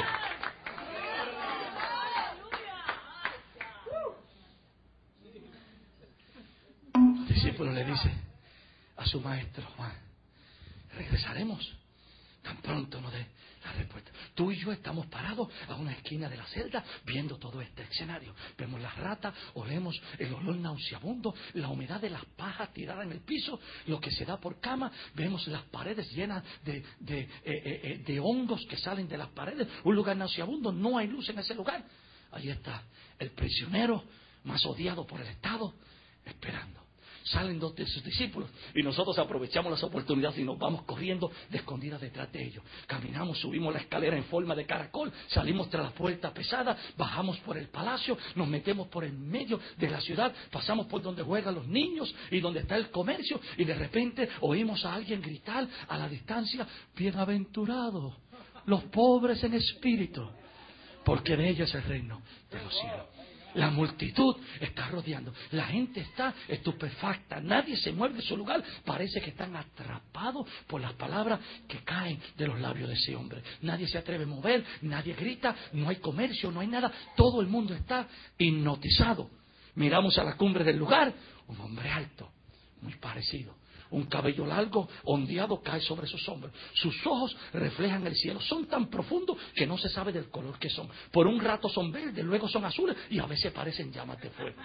El discípulo le dice a su maestro: Juan, regresaremos tan pronto no dé la respuesta. Tú y yo estamos parados a una esquina de la celda viendo todo este escenario. Vemos las ratas, olemos el olor nauseabundo, la humedad de las pajas tiradas en el piso, lo que se da por cama. Vemos las paredes llenas de hongos que salen de las paredes. Un lugar nauseabundo, no hay luz en ese lugar. Ahí está el prisionero más odiado por el Estado, esperando. Salen 2 de sus discípulos y nosotros aprovechamos las oportunidades y nos vamos corriendo de escondidas detrás de ellos. Caminamos, subimos la escalera en forma de caracol, salimos tras la puerta pesada, bajamos por el palacio, nos metemos por el medio de la ciudad, pasamos por donde juegan los niños y donde está el comercio, y de repente oímos a alguien gritar a la distancia: bienaventurados los pobres en espíritu, porque de ellos es el reino de los cielos. La multitud está rodeando. La gente está estupefacta. Nadie se mueve de su lugar. Parece que están atrapados por las palabras que caen de los labios de ese hombre. Nadie se atreve a mover. Nadie grita. No hay comercio, no hay nada. Todo el mundo está hipnotizado. Miramos a la cumbre del lugar. Un hombre alto, muy parecido. Un cabello largo, ondeado, cae sobre sus hombros. Sus ojos reflejan el cielo. Son tan profundos que no se sabe del color que son. Por un rato son verdes, luego son azules y a veces parecen llamas de fuego.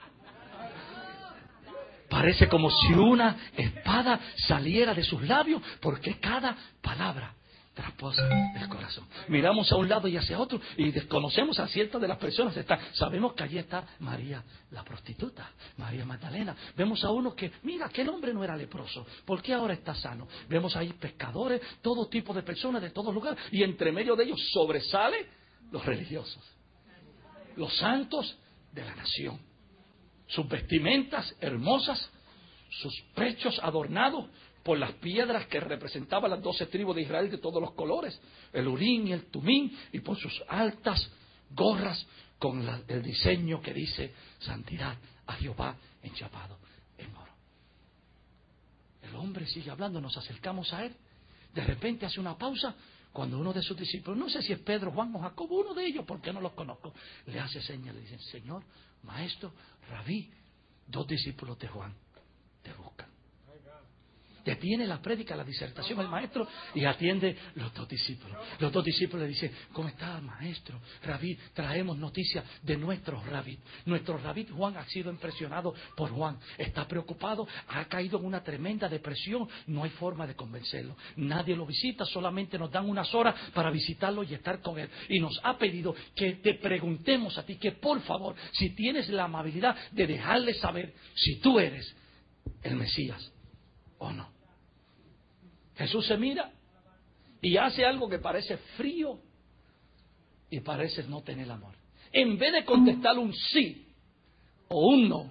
Parece como si una espada saliera de sus labios, porque cada palabra trasposa el corazón. Miramos a un lado y hacia otro y desconocemos a ciertas de las personas. Sabemos que allí está María la prostituta, María Magdalena. Vemos a uno que, mira, aquel hombre no era leproso, ¿por qué ahora está sano? Vemos ahí pescadores, todo tipo de personas de todos lugares, y entre medio de ellos sobresale los religiosos, los santos de la nación. Sus vestimentas hermosas, sus pechos adornados por las piedras que representaban las 12 tribus de Israel de todos los colores, el Urín y el Tumín, y por sus altas gorras con el diseño que dice santidad a Jehová enchapado en oro. El hombre sigue hablando, nos acercamos a él, de repente hace una pausa, cuando uno de sus discípulos, no sé si es Pedro, Juan o Jacobo, uno de ellos, porque no los conozco, le hace señas, le dicen: Señor, maestro, rabí, 2 discípulos de Juan te buscan. Detiene la prédica, la disertación el maestro y atiende los 2 discípulos. Los 2 discípulos le dicen: ¿cómo está, maestro? Rabí, traemos noticias de nuestro rabí. Nuestro rabí Juan ha sido impresionado por Juan. Está preocupado, ha caído en una tremenda depresión. No hay forma de convencerlo. Nadie lo visita, solamente nos dan unas horas para visitarlo y estar con él. Y nos ha pedido que te preguntemos a ti, que por favor, si tienes la amabilidad de dejarle saber si tú eres el Mesías o no. Jesús se mira y hace algo que parece frío y parece no tener amor. En vez de contestar un sí o un no,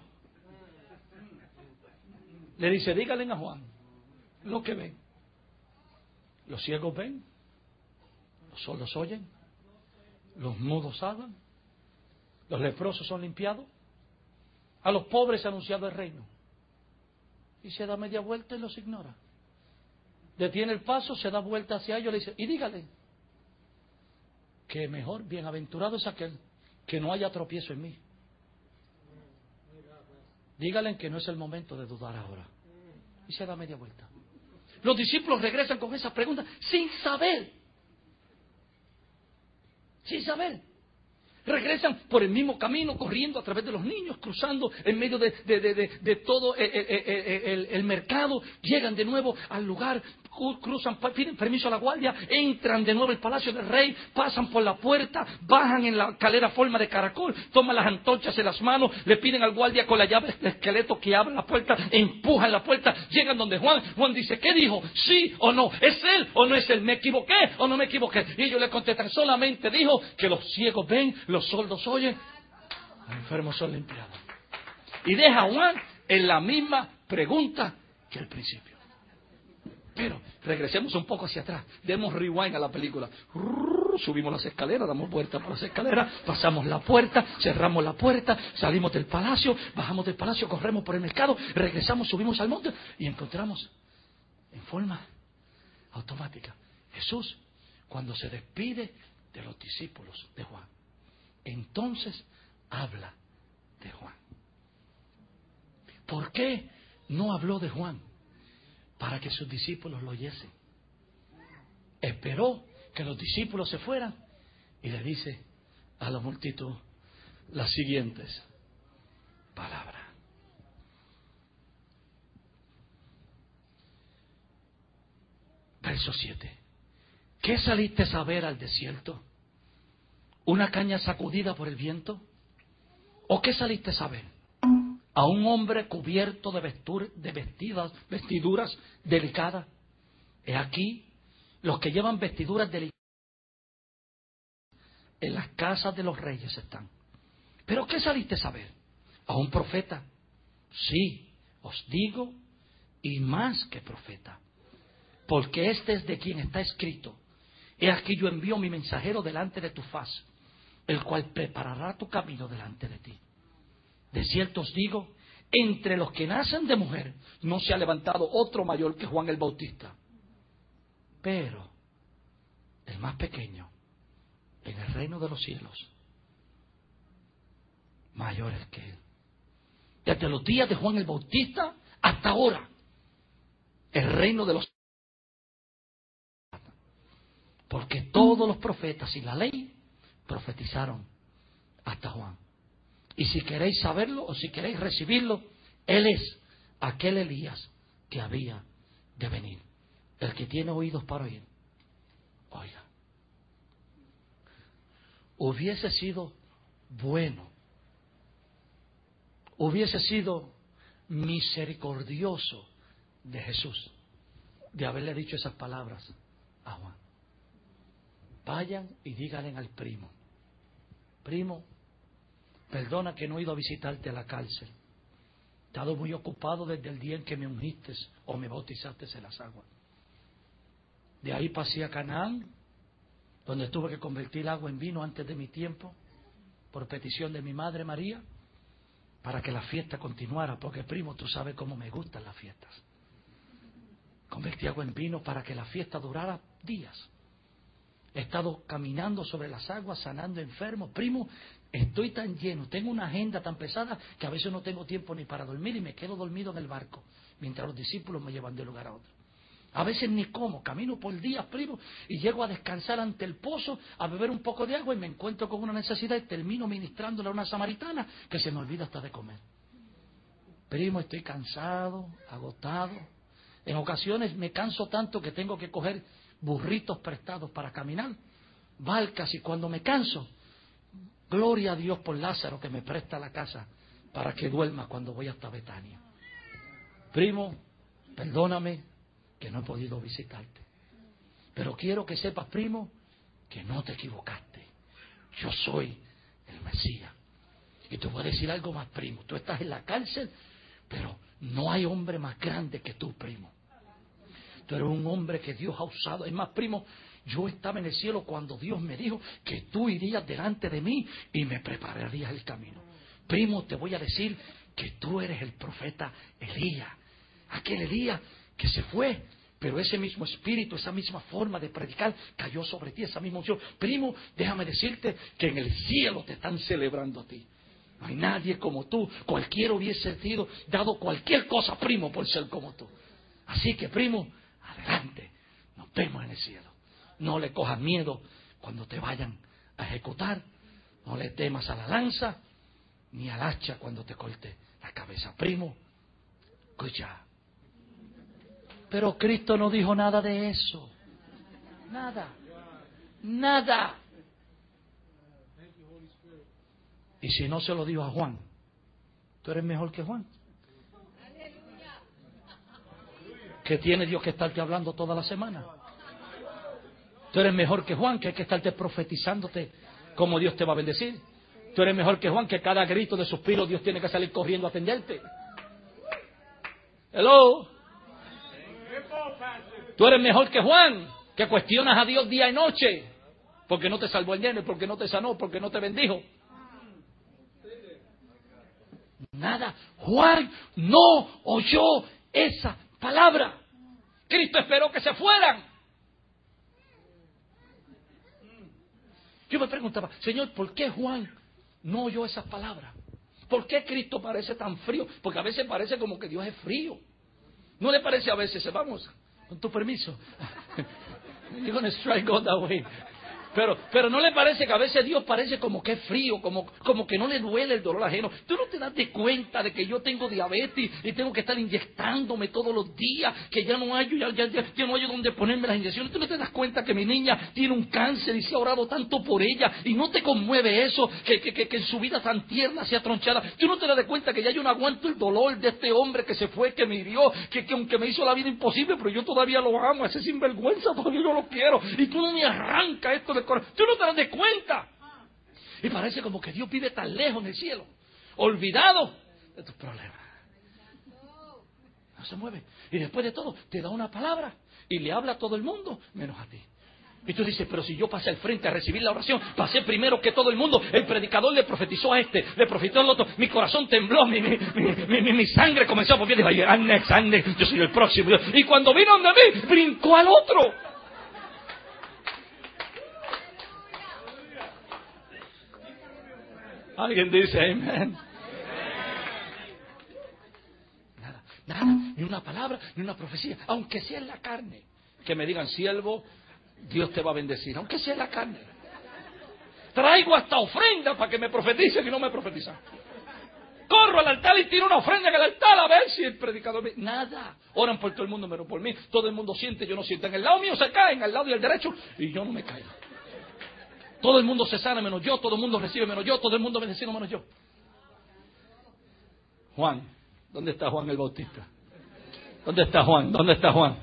le dice: díganle a Juan lo que ven. Los ciegos ven, los sordos oyen, los mudos hablan, los leprosos son limpiados, a los pobres anunciado el reino. Y se da media vuelta y los ignora. Detiene el paso, se da vuelta hacia ellos y le dice, y dígale que mejor, bienaventurado es aquel que no haya tropiezo en mí. Dígale que no es el momento de dudar ahora. Y se da media vuelta. Los discípulos regresan con esa pregunta sin saber. Sin saber. Regresan por el mismo camino, corriendo a través de los niños, cruzando en medio de todo el mercado. Llegan de nuevo al lugar, cruzan, piden permiso a la guardia, entran de nuevo al palacio del rey, pasan por la puerta, bajan en la escalera forma de caracol, toman las antorchas en las manos, le piden al guardia con la llave de esqueleto que abra la puerta, empujan la puerta, llegan donde Juan. Juan dice, ¿qué dijo? ¿Sí o no? ¿Es él o no es él? ¿Me equivoqué o no me equivoqué? Y ellos le contestan, solamente dijo que los ciegos ven, los sordos oyen, los enfermos son limpiados. Y deja a Juan en la misma pregunta que al principio. Pero regresemos un poco hacia atrás, demos rewind a la película. Subimos las escaleras, damos vuelta por las escaleras, pasamos la puerta, cerramos la puerta, salimos del palacio, bajamos del palacio, corremos por el mercado, regresamos, subimos al monte y encontramos en forma automática Jesús cuando se despide de los discípulos de Juan. Entonces habla de Juan. ¿Por qué no habló de Juan? Para que sus discípulos lo oyesen. Esperó que los discípulos se fueran y le dice a la multitud las siguientes palabras. Verso 7. ¿Qué saliste a ver al desierto? ¿Una caña sacudida por el viento? ¿O qué saliste a ver? ¿A un hombre cubierto de vestiduras delicadas? He aquí, los que llevan vestiduras delicadas en las casas de los reyes están. ¿Pero qué saliste a ver? ¿A un profeta? Sí, os digo, y más que profeta. Porque este es de quien está escrito. He aquí yo envío mi mensajero delante de tu faz, el cual preparará tu camino delante de ti. De cierto os digo, entre los que nacen de mujer no se ha levantado otro mayor que Juan el Bautista. Pero el más pequeño en el reino de los cielos, mayor es que él. Desde los días de Juan el Bautista hasta ahora, el reino de los cielos. Porque todos los profetas y la ley profetizaron hasta Juan. Y si queréis saberlo o si queréis recibirlo, él es aquel Elías que había de venir. El que tiene oídos para oír, oiga. Hubiese sido bueno, hubiese sido misericordioso de Jesús de haberle dicho esas palabras a Juan. Vayan y díganle al primo, primo, perdona que no he ido a visitarte a la cárcel. He estado muy ocupado desde el día en que me ungiste o me bautizaste en las aguas. De ahí pasé a Canaán, donde tuve que convertir agua en vino antes de mi tiempo, por petición de mi madre María, para que la fiesta continuara, porque primo, tú sabes cómo me gustan las fiestas. Convertí agua en vino para que la fiesta durara días. He estado caminando sobre las aguas, sanando enfermos. Primo, estoy tan lleno, tengo una agenda tan pesada que a veces no tengo tiempo ni para dormir y me quedo dormido en el barco, mientras los discípulos me llevan de un lugar a otro. A veces ni como, camino por días, primo, y llego a descansar ante el pozo, a beber un poco de agua y me encuentro con una necesidad y termino ministrándole a una samaritana que se me olvida hasta de comer. Primo, estoy cansado, agotado. En ocasiones me canso tanto que tengo que coger burritos prestados para caminar, barcas, y cuando me canso, gloria a Dios por Lázaro que me presta la casa para que duerma cuando voy hasta Betania. Primo, perdóname que no he podido visitarte, pero quiero que sepas, primo, que no te equivocaste. Yo soy el Mesías. Y te voy a decir algo más, primo. Tú estás en la cárcel, pero no hay hombre más grande que tú, primo. Tú eres un hombre que Dios ha usado. Es más, primo, yo estaba en el cielo cuando Dios me dijo que tú irías delante de mí y me prepararías el camino. Primo, te voy a decir que tú eres el profeta Elías. Aquel Elías que se fue, pero ese mismo espíritu, esa misma forma de predicar cayó sobre ti, esa misma unción. Primo, déjame decirte que en el cielo te están celebrando a ti. No hay nadie como tú. Cualquiera hubiese sido dado cualquier cosa, primo, por ser como tú. Así que, primo, adelante. Nos vemos en el cielo. No le cojas miedo cuando te vayan a ejecutar. No le temas a la lanza ni al hacha cuando te corte la cabeza. Primo, escucha. Pero Cristo no dijo nada de eso. Nada. Nada. Y si no se lo dijo a Juan, ¿tú eres mejor que Juan? ¿Qué tiene Dios que estarte hablando toda la semana? Tú eres mejor que Juan, que hay que estarte profetizándote cómo Dios te va a bendecir. Tú eres mejor que Juan, que cada grito de suspiro Dios tiene que salir corriendo a atenderte. Hello. Tú eres mejor que Juan, que cuestionas a Dios día y noche, porque no te salvó el nene, porque no te sanó, porque no te bendijo. Nada. Juan no oyó esa palabra. Cristo esperó que se fueran. Yo me preguntaba, Señor, ¿por qué Juan no oyó esas palabras? ¿Por qué Cristo parece tan frío? Porque a veces parece como que Dios es frío. ¿No le parece a veces? Vamos, con tu permiso. You're gonna strike God that way. Pero ¿no le parece que a veces Dios parece como que es frío, como que no le duele el dolor ajeno? ¿Tú no te das de cuenta de que yo tengo diabetes y tengo que estar inyectándome todos los días, que ya no hay donde ponerme las inyecciones? ¿Tú no te das cuenta que mi niña tiene un cáncer y se ha orado tanto por ella y no te conmueve eso, que en su vida tan tierna sea tronchada? ¿Tú no te das de cuenta que ya yo no aguanto el dolor de este hombre que se fue, que me hirió, que aunque me hizo la vida imposible, pero yo todavía lo amo, ese sinvergüenza todavía yo lo quiero, y tú no me arrancas esto de corazón? Tú no te das de cuenta. Y parece como que Dios vive tan lejos en el cielo, olvidado de tus problemas. No se mueve. Y después de todo, te da una palabra y le habla a todo el mundo, menos a ti. Y tú dices, pero si yo pasé al frente a recibir la oración, pasé primero que todo el mundo. El predicador le profetizó a este, le profetizó al otro. Mi corazón tembló, mi sangre comenzó a volver. Dijo, I'm next, yo soy el próximo. Y cuando vino donde mí, brincó al otro. Alguien dice amén. Nada, ni una palabra, ni una profecía, aunque sea en la carne. Que me digan, siervo, Dios te va a bendecir, aunque sea en la carne. Traigo hasta ofrenda para que me profeticen y no me profetizan. Corro al altar y tiro una ofrenda en el altar a ver si el predicador me... Nada. Oran por todo el mundo menos por mí. Todo el mundo siente, yo no siento. En el lado mío se caen, al lado del derecho, y yo no me caigo. Todo el mundo se sana menos yo, todo el mundo recibe menos yo, todo el mundo bendecido menos yo. Juan, ¿dónde está Juan el Bautista? ¿Dónde está Juan? ¿Dónde está Juan?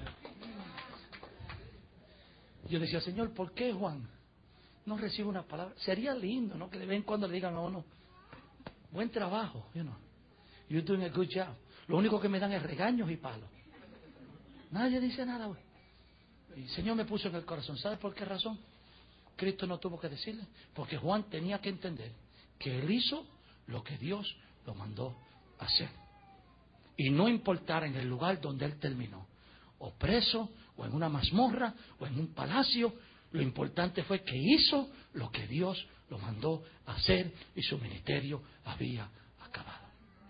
Yo decía, Señor, ¿por qué Juan no recibe una palabra? Sería lindo, ¿no? Que de vez en cuando le digan a uno, buen trabajo, you're doing a good job. Lo único que me dan es regaños y palos. Nadie dice nada, güey. Y el Señor me puso en el corazón, ¿sabe por qué razón? Cristo no tuvo que decirle, porque Juan tenía que entender que él hizo lo que Dios lo mandó a hacer. Y no importara en el lugar donde él terminó, o preso, o en una mazmorra, o en un palacio, lo importante fue que hizo lo que Dios lo mandó a hacer y su ministerio había acabado.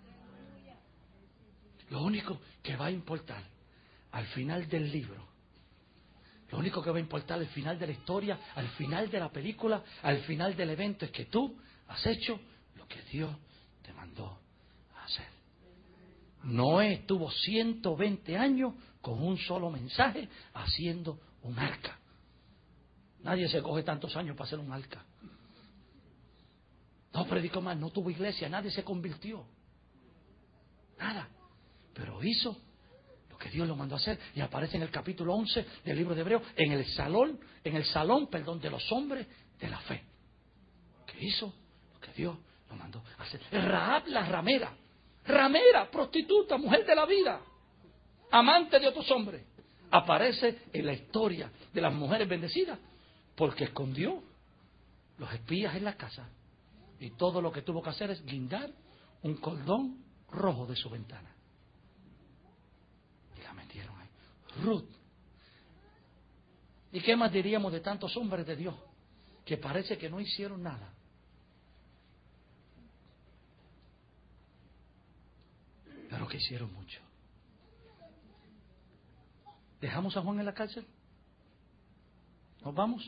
Lo único que va a importar al final del libro, lo único que va a importar al final de la historia, al final de la película, al final del evento, es que tú has hecho lo que Dios te mandó a hacer. Noé tuvo 120 años con un solo mensaje haciendo un arca. Nadie se coge tantos años para hacer un arca. No predicó más, no tuvo iglesia, nadie se convirtió. Nada. Pero hizo que Dios lo mandó a hacer, y aparece en el capítulo 11 del libro de Hebreos, en el salón de los hombres de la fe, que hizo lo que Dios lo mandó a hacer. Rahab la ramera, prostituta, mujer de la vida, amante de otros hombres, aparece en la historia de las mujeres bendecidas porque escondió los espías en la casa Y todo lo que tuvo que hacer es guindar un cordón rojo de su ventana. Y la metieron ahí. Ruth. ¿Y qué más diríamos de tantos hombres de Dios que parece que no hicieron nada? Pero que hicieron mucho. ¿Dejamos a Juan en la cárcel? ¿Nos vamos?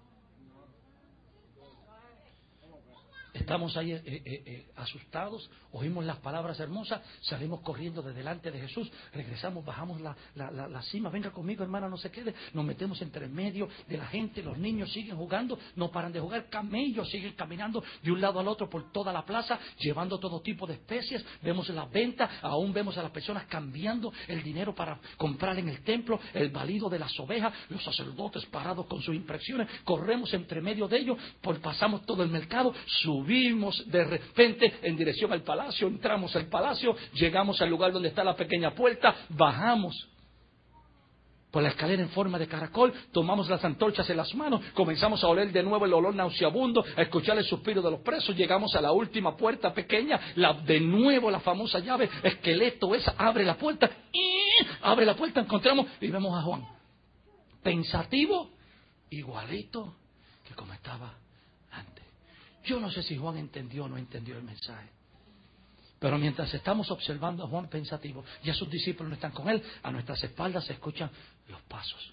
Estamos ahí asustados, oímos las palabras hermosas, salimos corriendo de delante de Jesús, regresamos, bajamos la cima, venga conmigo hermana, no se quede, nos metemos entre el medio de la gente, los niños siguen jugando, no paran de jugar, camellos siguen caminando de un lado al otro por toda la plaza, llevando todo tipo de especies, vemos las ventas, aún vemos a las personas cambiando el dinero para comprar en el templo, el balido de las ovejas, los sacerdotes parados con sus impresiones, corremos entre medio de ellos, pasamos todo el mercado, subimos de repente en dirección al palacio, entramos al palacio, llegamos al lugar donde está la pequeña puerta, bajamos por la escalera en forma de caracol, tomamos las antorchas en las manos, comenzamos a oler de nuevo el olor nauseabundo, a escuchar el suspiro de los presos, llegamos a la última puerta pequeña, de nuevo la famosa llave, esqueleto esa, abre la puerta, encontramos y vemos a Juan, pensativo, igualito que como estaba antes. Yo no sé si Juan entendió o no entendió el mensaje. Pero mientras estamos observando a Juan pensativo, ya sus discípulos no están con él, a nuestras espaldas se escuchan los pasos.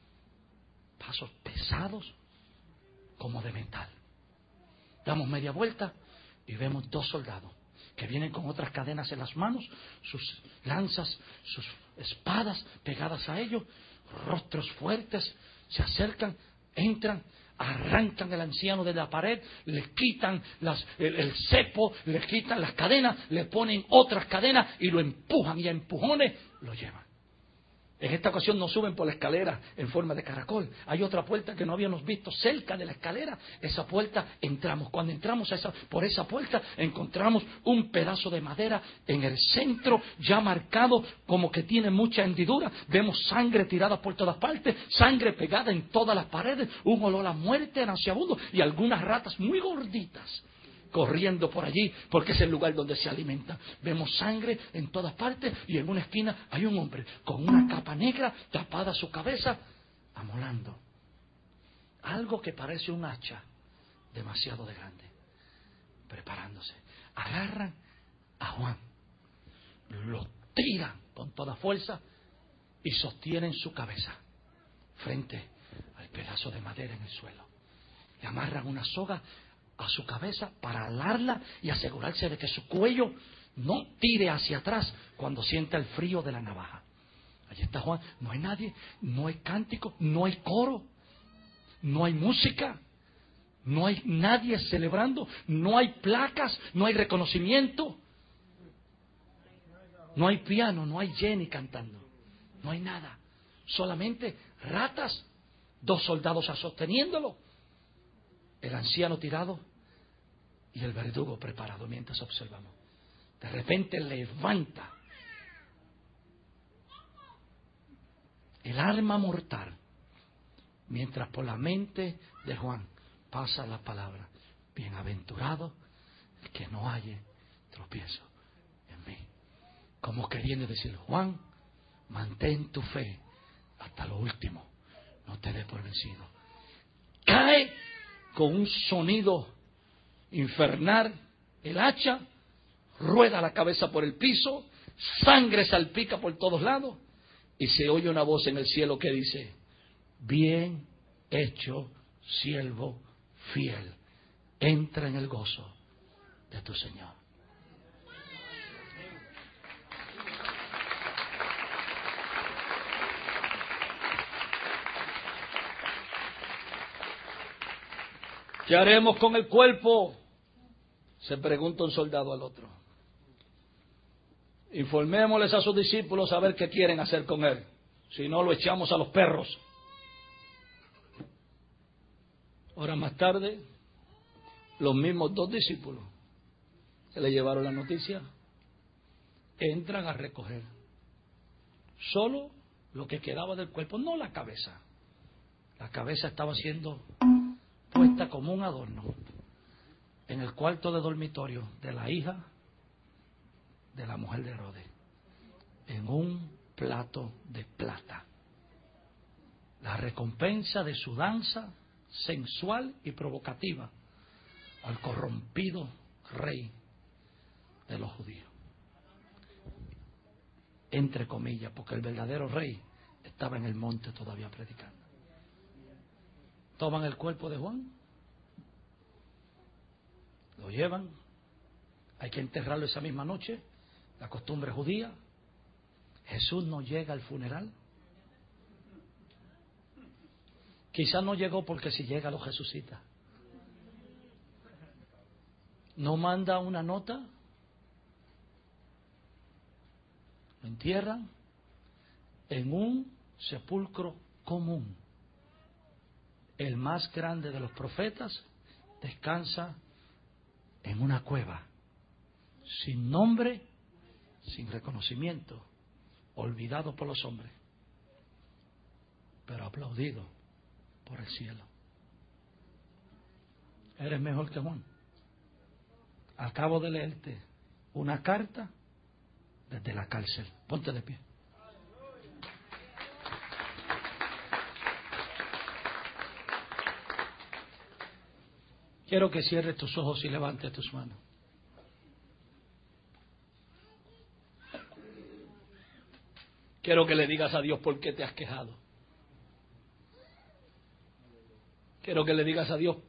Pasos pesados como de metal. Damos media vuelta y vemos 2 soldados que vienen con otras cadenas en las manos, sus lanzas, sus espadas pegadas a ellos, rostros fuertes, se acercan, entran, arrancan el anciano de la pared, le quitan el cepo, le quitan las cadenas, le ponen otras cadenas y lo empujan y a empujones lo llevan. En esta ocasión no suben por la escalera en forma de caracol. Hay otra puerta que no habíamos visto cerca de la escalera. Esa puerta entramos. Cuando entramos por esa puerta encontramos un pedazo de madera en el centro ya marcado como que tiene mucha hendidura. Vemos sangre tirada por todas partes, sangre pegada en todas las paredes, un olor a muerte nauseabundo y algunas ratas muy gorditas corriendo por allí, porque es el lugar donde se alimentan. Vemos sangre en todas partes y en una esquina hay un hombre con una capa negra tapada su cabeza, amolando algo que parece un hacha demasiado de grande, preparándose. Agarran a Juan, lo tiran con toda fuerza y sostienen su cabeza frente al pedazo de madera en el suelo. Le amarran una soga a su cabeza para alarla y asegurarse de que su cuello no tire hacia atrás cuando sienta el frío de la navaja. Allí está Juan, no hay nadie, no hay cántico, no hay coro, no hay música, no hay nadie celebrando, no hay placas, no hay reconocimiento, no hay piano, no hay Jenny cantando, no hay nada, solamente ratas, 2 soldados sosteniéndolo, el anciano tirado y el verdugo preparado mientras observamos. De repente levanta el arma mortal, mientras por la mente de Juan pasa la palabra: bienaventurado el que no halle tropiezo en mí. Como queriendo decir: Juan, mantén tu fe hasta lo último, no te dé por vencido. Cae con un sonido infernal el hacha, rueda la cabeza por el piso, sangre salpica por todos lados y se oye una voz en el cielo que dice: bien hecho, siervo fiel, entra en el gozo de tu Señor. ¿Qué haremos con el cuerpo?, se pregunta un soldado al otro. Informémosles a sus discípulos a ver qué quieren hacer con él. Si no, lo echamos a los perros. Horas más tarde, los mismos 2 discípulos que le llevaron la noticia entran a recoger solo lo que quedaba del cuerpo, no la cabeza. La cabeza estaba siendo puesta como un adorno en el cuarto de dormitorio de la hija de la mujer de Herodes, en un plato de plata, la recompensa de su danza sensual y provocativa al corrompido rey de los judíos. Entre comillas, porque el verdadero rey estaba en el monte todavía predicando. Toman el cuerpo de Juan, lo llevan, hay que enterrarlo esa misma noche, la costumbre judía. Jesús no llega al funeral. Quizás no llegó porque si llega lo resucita. No manda una nota, lo entierran en un sepulcro común. El más grande de los profetas descansa en una cueva, sin nombre, sin reconocimiento, olvidado por los hombres, pero aplaudido por el cielo. Eres mejor que Juan. Acabo de leerte una carta desde la cárcel. Ponte de pie. Quiero que cierres tus ojos y levantes tus manos. Quiero que le digas a Dios por qué te has quejado. Quiero que le digas a Dios